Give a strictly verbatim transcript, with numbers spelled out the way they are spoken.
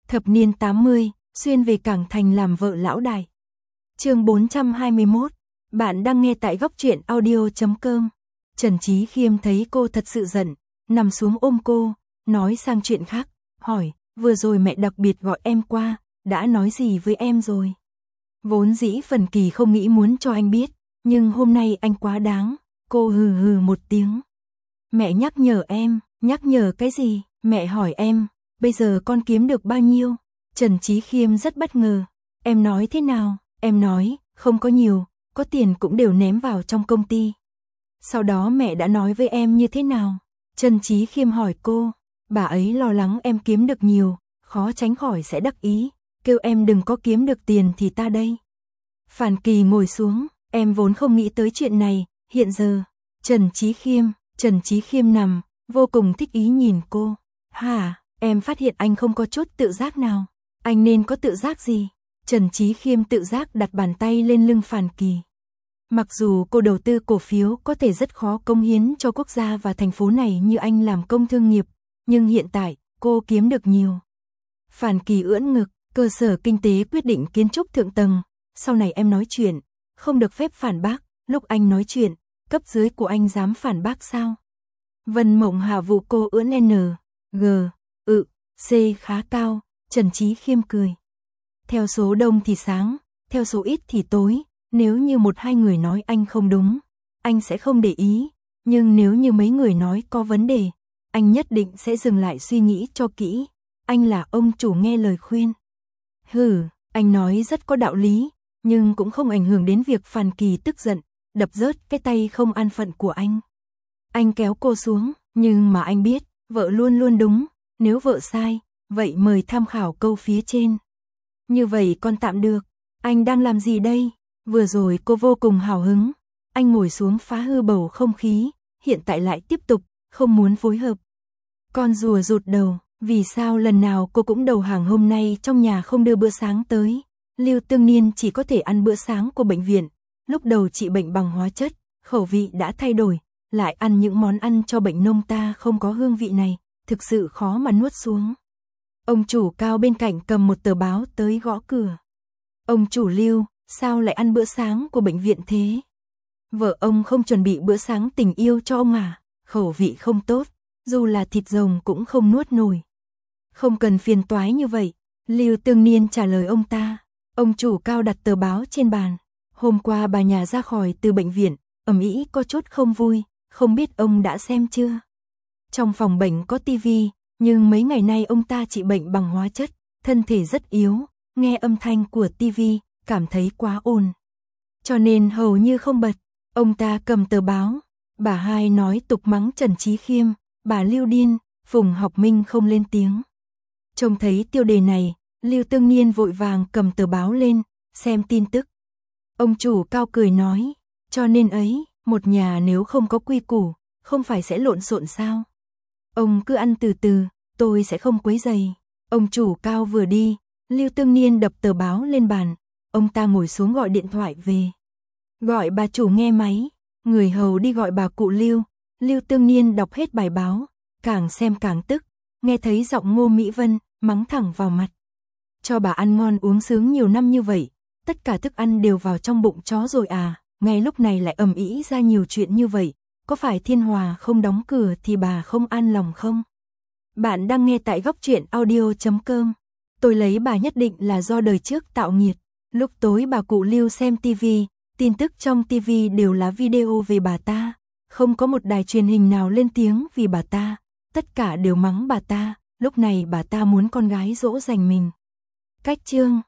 Thập niên tám mươi, xuyên về Cảng Thành làm vợ lão đại. Chương bốn trăm hai mươi mốt. Bạn đang nghe tại góc truyện audio chấm com. Trần Chí Khiêm thấy cô thật sự giận, nằm xuống ôm cô, nói sang chuyện khác, hỏi, vừa rồi mẹ đặc biệt gọi em qua, đã nói gì với em rồi? Vốn dĩ Phần Kỳ không nghĩ muốn cho anh biết, nhưng hôm nay anh quá đáng, cô hừ hừ một tiếng. Mẹ nhắc nhở em, nhắc nhở cái gì? Mẹ hỏi em, bây giờ con kiếm được bao nhiêu? Trần Chí Khiêm rất bất ngờ. Em nói thế nào? Em nói, không có nhiều, có tiền cũng đều ném vào trong công ty. Sau đó mẹ đã nói với em như thế nào? Trần Chí Khiêm hỏi cô, bà ấy lo lắng em kiếm được nhiều, khó tránh khỏi sẽ đắc ý, kêu em đừng có kiếm được tiền thì ta đây. Phản Kỳ ngồi xuống, em vốn không nghĩ tới chuyện này, hiện giờ. Trần Chí Khiêm, Trần Chí Khiêm nằm, vô cùng thích ý nhìn cô. Hả, em phát hiện anh không có chút tự giác nào. Anh nên có tự giác gì? Trần Chí Khiêm tự giác đặt bàn tay lên lưng Phản Kỳ. Mặc dù cô đầu tư cổ phiếu có thể rất khó cống hiến cho quốc gia và thành phố này như anh làm công thương nghiệp, nhưng hiện tại, cô kiếm được nhiều. Phản Kỳ ưỡn ngực, cơ sở kinh tế quyết định kiến trúc thượng tầng, sau này em nói chuyện, không được phép phản bác, lúc anh nói chuyện, cấp dưới của anh dám phản bác sao? Vân Mộng Hạ vụ cô ưỡn N, G, ự, C khá cao, Trần Chí Khiêm cười. Theo số đông thì sáng, theo số ít thì tối, nếu như một hai người nói anh không đúng, anh sẽ không để ý, nhưng nếu như mấy người nói có vấn đề, anh nhất định sẽ dừng lại suy nghĩ cho kỹ, anh là ông chủ nghe lời khuyên. Hừ, anh nói rất có đạo lý, nhưng cũng không ảnh hưởng đến việc Phản Kỳ tức giận, đập rớt cái tay không an phận của anh. Anh kéo cô xuống, nhưng mà anh biết, vợ luôn luôn đúng, nếu vợ sai, vậy mời tham khảo câu phía trên. Như vậy con tạm được, anh đang làm gì đây? Vừa rồi cô vô cùng hào hứng, anh ngồi xuống phá hư bầu không khí, hiện tại lại tiếp tục, không muốn phối hợp. Con rùa rụt đầu, vì sao lần nào cô cũng đầu hàng hôm nay trong nhà không đưa bữa sáng tới? Lưu Tương Niên chỉ có thể ăn bữa sáng của bệnh viện, lúc đầu trị bệnh bằng hóa chất, khẩu vị đã thay đổi, lại ăn những món ăn cho bệnh nông ta không có hương vị này, thực sự khó mà nuốt xuống. Ông chủ Cao bên cạnh cầm một tờ báo tới gõ cửa. Ông chủ Lưu, sao lại ăn bữa sáng của bệnh viện thế? Vợ ông không chuẩn bị bữa sáng tình yêu cho ông à? Khẩu vị không tốt, dù là thịt rồng cũng không nuốt nổi. Không cần phiền toái như vậy, Lưu Tương Niên trả lời ông ta. Ông chủ Cao đặt tờ báo trên bàn. Hôm qua bà nhà ra khỏi từ bệnh viện, ầm ĩ có chút không vui, không biết ông đã xem chưa? Trong phòng bệnh có tivi, nhưng mấy ngày nay ông ta trị bệnh bằng hóa chất, thân thể rất yếu, nghe âm thanh của tivi, cảm thấy quá ồn. Cho nên hầu như không bật, ông ta cầm tờ báo, bà hai nói tục mắng Trần Chí Khiêm, bà Lưu điên, Phùng Học Minh không lên tiếng. Trông thấy tiêu đề này, Lưu Tương Niên vội vàng cầm tờ báo lên, xem tin tức. Ông chủ Cao cười nói, cho nên ấy, một nhà nếu không có quy củ, không phải sẽ lộn xộn sao? Ông cứ ăn từ từ, tôi sẽ không quấy rầy. Ông chủ Cao vừa đi, Lưu Tương Niên đập tờ báo lên bàn, ông ta ngồi xuống gọi điện thoại về. Gọi bà chủ nghe máy, người hầu đi gọi bà cụ Lưu, Lưu Tương Niên đọc hết bài báo, càng xem càng tức, nghe thấy giọng Ngô Mỹ Vân, mắng thẳng vào mặt. Cho bà ăn ngon uống sướng nhiều năm như vậy, tất cả thức ăn đều vào trong bụng chó rồi à, ngay lúc này lại ầm ĩ ra nhiều chuyện như vậy, có phải Thiên Hòa không đóng cửa thì bà không an lòng không? Bạn đang nghe tại góc truyện audio chấm com. Tôi lấy bà nhất định là do đời trước tạo nghiệt. Lúc tối bà cụ Lưu xem tivi, tin tức trong tivi đều là video về bà ta, không có một đài truyền hình nào lên tiếng vì bà ta, tất cả đều mắng bà ta, lúc này bà ta muốn con gái dỗ dành mình. Cách chương